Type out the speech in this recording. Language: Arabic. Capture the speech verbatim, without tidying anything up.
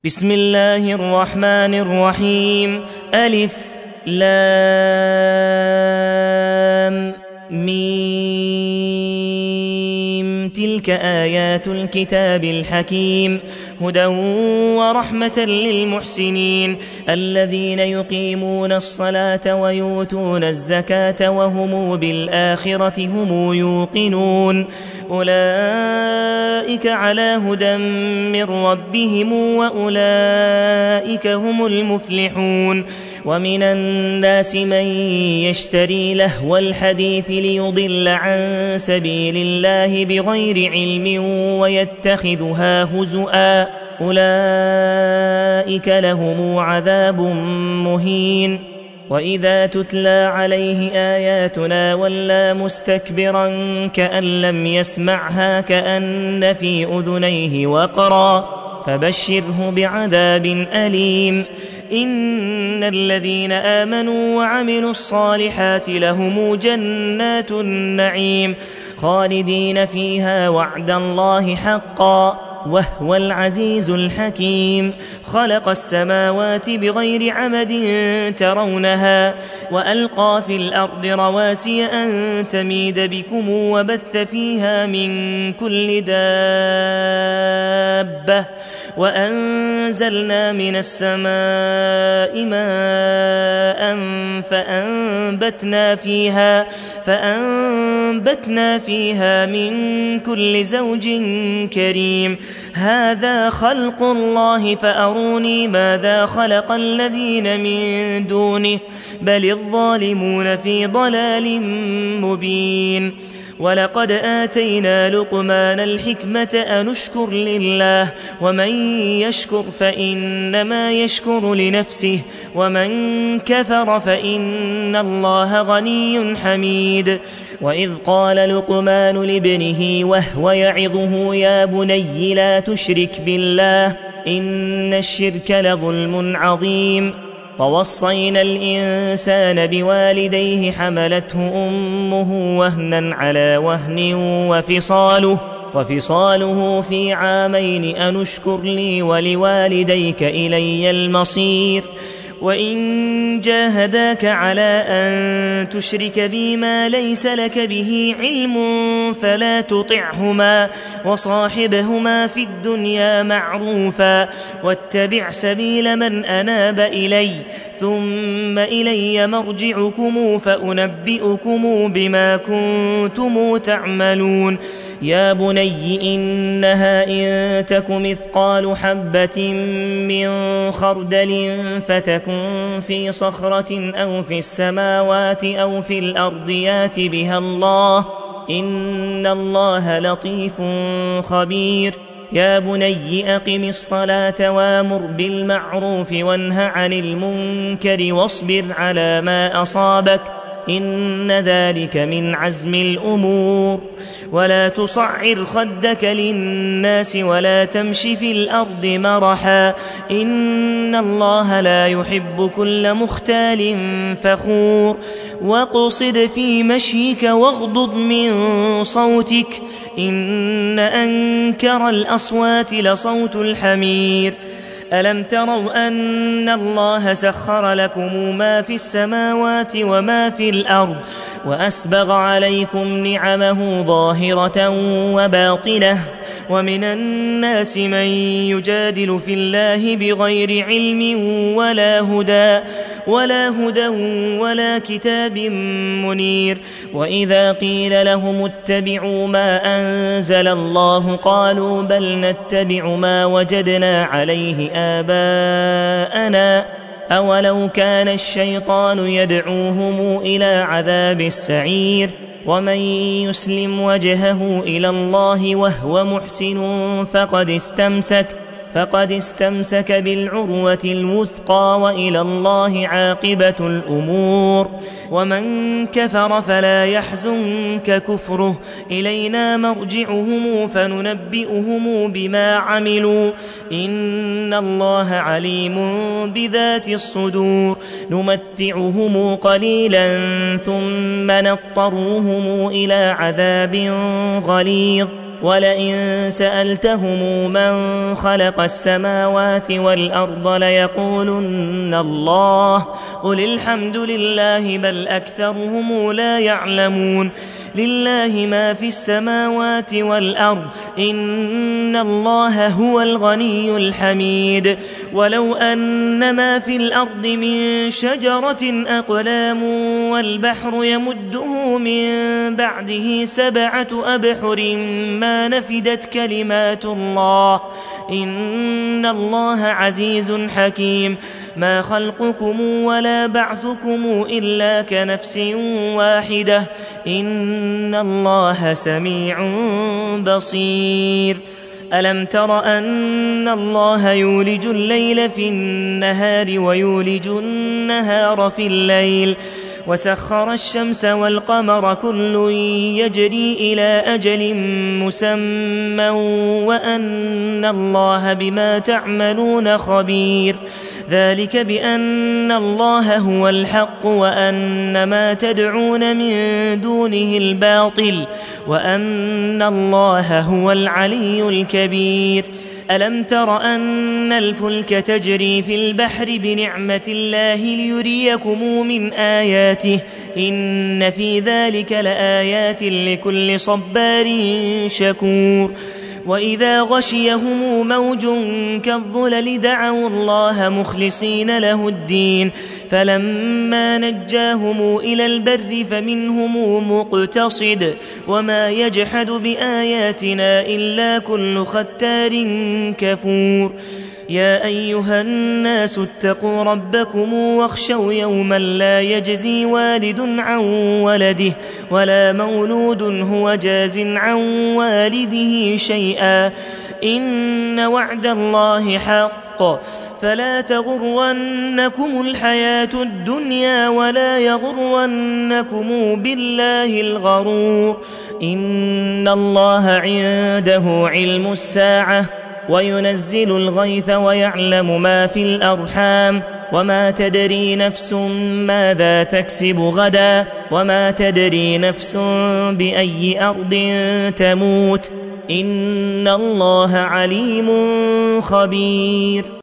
بسم الله الرحمن الرحيم. ألف لام ميم. تلك آيات الكتاب الحكيم، هدى ورحمة للمحسنين الذين يقيمون الصلاة ويؤتون الزكاة وهم بالآخرة هم يوقنون. أولئك على هدى من ربهم وأولئك هم المفلحون. ومن الناس من يشتري لهو الحديث ليضل عن سبيل الله بغير علم ويتخذها هزؤا، أولئك لهم عذاب مهين. وإذا تتلى عليه آياتنا ولى مستكبرا كأن لم يسمعها كأن في أذنيه وقرا، فبشره بعذاب أليم. إن الذين آمنوا وعملوا الصالحات لهم جنات النعيم خالدين فيها وعد الله حقا وهو العزيز الحكيم. خلق السماوات بغير عمد ترونها وألقى في الأرض رواسي أن تميد بكم وبث فيها من كل دابة وأنزلنا من السماء ماء فأنبتنا فيها, فأنبتنا فيها من كل زوج كريم. هذا خلق الله فأروني ماذا خلق الذين من دونه بل الظالمون في ضلال مبين. ولقد آتينا لقمان الحكمة أن اشكر لله ومن يشكر فإنما يشكر لنفسه ومن كفر فإن الله غني حميد. وإذ قال لقمان لابنه وهو يعظه يا بني لا تشرك بالله إن الشرك لظلم عظيم. ووصينا الإنسان بوالديه حملته أمه وهنا على وهن وفصاله, وفصاله في عامين أن اشكر لي ولوالديك إلي المصير. وإن جاهداك على أن تشرك بي ما ليس لك به علم فلا تطعهما وصاحبهما في الدنيا معروفا واتبع سبيل من أناب إلي ثم إلي مرجعكم فأنبئكم بما كنتم تعملون. يا بني إنها إن تك مثقال حبة من خردل فتكن في صخرة أو في السماوات أو في الأرض يات بها الله إن الله لطيف خبير. يا بني أقم الصلاة وامر بالمعروف وانه عن المنكر واصبر على ما أصابك إن ذلك من عزم الأمور. ولا تصعر خدك للناس ولا تمش في الأرض مرحا إن الله لا يحب كل مختال فخور. واقصد في مشيك واغضض من صوتك إن أنكر الأصوات لصوت الحمير. ألم تروا أن الله سخر لكم ما في السماوات وما في الأرض وأسبغ عليكم نعمه ظاهرة وباطنة. ومن الناس من يجادل في الله بغير علم ولا هدى ولا هدى ولا كتاب منير. وإذا قيل لهم اتبعوا ما أنزل الله قالوا بل نتبع ما وجدنا عليه آباءنا أولو كان الشيطان يدعوهم إلى عذاب السعير. ومن يسلم وجهه إلى الله وهو محسن فقد استمسك فقد استمسك بالعروة الوثقى وإلى الله عاقبة الأمور. ومن كفر فلا يحزنك كفره إلينا مرجعهم فننبئهم بما عملوا إن الله عليم بذات الصدور. نمتعهم قليلا ثم نضطرهم إلى عذاب غليظ ولئن سألتهم من خلق السماوات والأرض ليقولن الله قل الحمد لله بل أكثرهم لا يعلمون لله ما في السماوات والأرض إن الله هو الغني الحميد ولو أن ما في الأرض من شجرة أقلام والبحر يمده من بعده سبعة أبحر ما نفدت كلمات الله إن الله عزيز حكيم ما خلقكم ولا بعثكم إلا كنفس واحدة إن الله سميع بصير ألم تر أن الله يولج الليل في النهار ويولج النهار في الليل وسخر الشمس والقمر كل يجري إلى أجل مسمى وأن الله بما تعملون خبير ذلك بأن الله هو الحق وأن ما تدعون من دونه الباطل وأن الله هو العلي الكبير ألم تر أن الفلك تجري في البحر بنعمة الله ليريكم من آياته إن في ذلك لآيات لكل صبار شكور وإذا غشيهم موج كالظلل دعوا الله مخلصين له الدين فلما نجاهم إلى البر فمنهم مقتصد وما يجحد بآياتنا إلا كل ختار كفور يا أيها الناس اتقوا ربكم واخشوا يوما لا يجزي والد عن ولده ولا مولود هو جاز عن والده شيئا إن وعد الله حق فلا تغرنكم الحياة الدنيا ولا يغرنكم بالله الغرور إن الله عنده علم الساعة وينزل الغيث ويعلم ما في الأرحام وما تدري نفس ماذا تكسب غدا وما تدري نفس بأي أرض تموت إن الله عليم خبير.